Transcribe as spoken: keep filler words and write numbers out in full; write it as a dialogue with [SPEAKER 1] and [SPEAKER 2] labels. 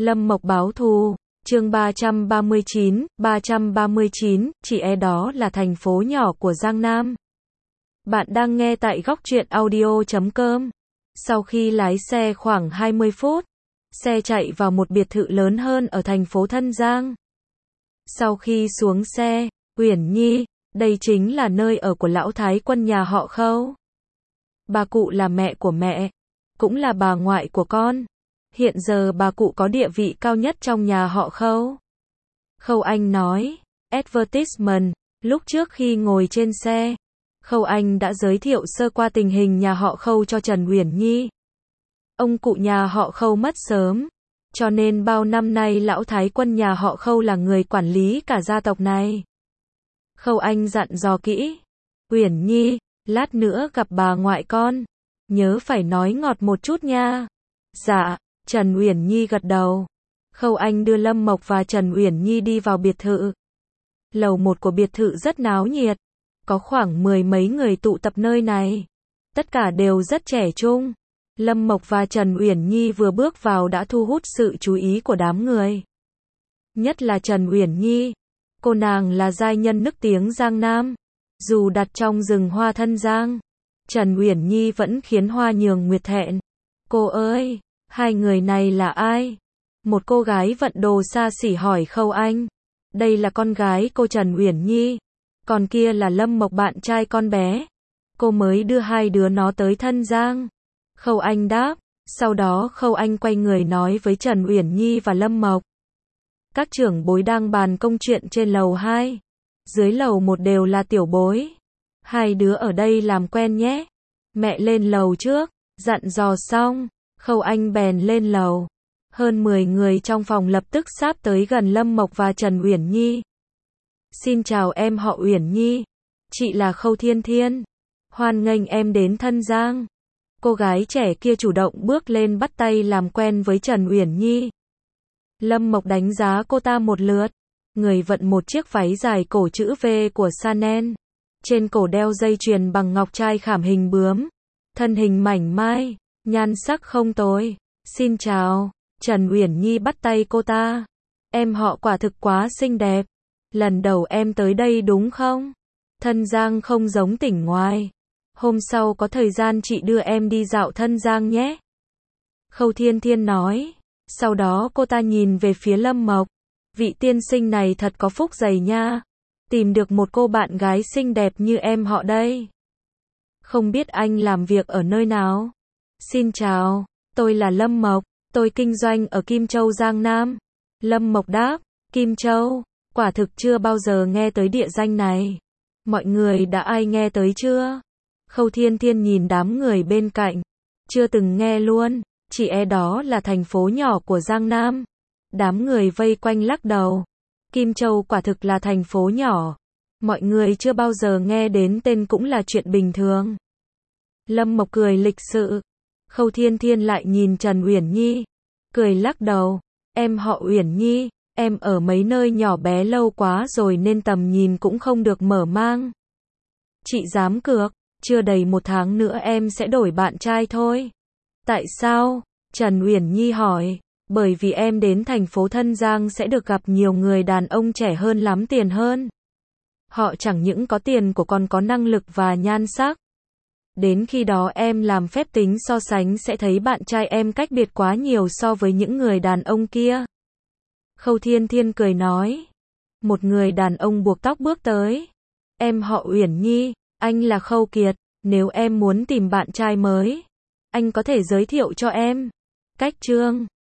[SPEAKER 1] Lâm Mộc báo thù, chương ba trăm ba mươi chín, ba trăm ba mươi chín, chị e đó là thành phố nhỏ của Giang Nam. Bạn đang nghe tại góc truyện audio chấm com. Sau khi lái xe khoảng hai mươi phút, xe chạy vào một biệt thự lớn hơn ở thành phố Thân Giang. Sau khi xuống xe, Uyển Nhi, đây chính là nơi ở của lão thái quân nhà họ Khâu. Bà cụ là mẹ của mẹ, cũng là bà ngoại của con. Hiện giờ bà cụ có địa vị cao nhất trong nhà họ Khâu. Khâu Anh nói, advertisement, lúc trước khi ngồi trên xe, Khâu Anh đã giới thiệu sơ qua tình hình nhà họ Khâu cho Trần Uyển Nhi. Ông cụ nhà họ Khâu mất sớm, cho nên bao năm nay lão thái quân nhà họ Khâu là người quản lý cả gia tộc này. Khâu Anh dặn dò kỹ, Uyển Nhi, lát nữa gặp bà ngoại con, nhớ phải nói ngọt một chút nha. Dạ, Trần Uyển Nhi gật đầu. Khâu Anh đưa Lâm Mộc và Trần Uyển Nhi đi vào biệt thự. Lầu một của biệt thự rất náo nhiệt, có khoảng mười mấy người tụ tập nơi này. Tất cả đều rất trẻ trung. Lâm Mộc và Trần Uyển Nhi vừa bước vào đã thu hút sự chú ý của đám người. Nhất là Trần Uyển Nhi, cô nàng là giai nhân nức tiếng Giang Nam. Dù đặt trong rừng hoa Thân Giang, Trần Uyển Nhi vẫn khiến Hoa Nhường Nguyệt thẹn. Cô ơi, hai người này là ai? Một cô gái vận đồ xa xỉ hỏi Khâu Anh. Đây là con gái cô Trần Uyển Nhi, còn kia là Lâm Mộc bạn trai con bé. Cô mới đưa hai đứa nó tới Thân Giang. Khâu Anh đáp, sau đó Khâu Anh quay người nói với Trần Uyển Nhi và Lâm Mộc. Các trưởng bối đang bàn công chuyện trên lầu hai. Dưới lầu một đều là tiểu bối. Hai đứa ở đây làm quen nhé. Mẹ lên lầu trước, dặn dò xong, Khâu Anh bèn lên lầu. Hơn mười người trong phòng lập tức sáp tới gần Lâm Mộc và Trần Uyển Nhi. Xin chào em họ Uyển Nhi. Chị là Khâu Thiên Thiên. Hoan nghênh em đến Thân Giang. Cô gái trẻ kia chủ động bước lên bắt tay làm quen với Trần Uyển Nhi. Lâm Mộc đánh giá cô ta một lượt. Người vận một chiếc váy dài cổ chữ V của Chanel. Trên cổ đeo dây chuyền bằng ngọc trai khảm hình bướm. Thân hình mảnh mai, nhan sắc không tồi. Xin chào. Trần Uyển Nhi bắt tay cô ta. Em họ quả thực quá xinh đẹp. Lần đầu em tới đây đúng không? Thân Giang không giống tỉnh ngoài. Hôm sau có thời gian chị đưa em đi dạo Thân Giang nhé. Khâu Thiên Thiên nói. Sau đó cô ta nhìn về phía Lâm Mộc. Vị tiên sinh này thật có phúc dày nha. Tìm được một cô bạn gái xinh đẹp như em họ đây. Không biết anh làm việc ở nơi nào? Xin chào, tôi là Lâm Mộc. Tôi kinh doanh ở Kim Châu Giang Nam. Lâm Mộc đáp, Kim Châu, quả thực chưa bao giờ nghe tới địa danh này. Mọi người đã ai nghe tới chưa? Khâu Thiên Thiên nhìn đám người bên cạnh. Chưa từng nghe luôn, chỉ e đó là thành phố nhỏ của Giang Nam. Đám người vây quanh lắc đầu. Kim Châu quả thực là thành phố nhỏ. Mọi người chưa bao giờ nghe đến tên cũng là chuyện bình thường. Lâm Mộc cười lịch sự. Khâu Thiên Thiên lại nhìn Trần Uyển Nhi, cười lắc đầu. Em họ Uyển Nhi, em ở mấy nơi nhỏ bé lâu quá rồi nên tầm nhìn cũng không được mở mang. Chị dám cược, chưa đầy một tháng nữa em sẽ đổi bạn trai thôi. Tại sao? Trần Uyển Nhi hỏi. Bởi vì em đến thành phố Thân Giang sẽ được gặp nhiều người đàn ông trẻ hơn lắm tiền hơn. Họ chẳng những có tiền của còn có năng lực và nhan sắc. Đến khi đó em làm phép tính so sánh sẽ thấy bạn trai em cách biệt quá nhiều so với những người đàn ông kia. Khâu Thiên Thiên cười nói. Một người đàn ông buộc tóc bước tới. Em họ Uyển Nhi, anh là Khâu Kiệt. Nếu em muốn tìm bạn trai mới, anh có thể giới thiệu cho em. Cách chương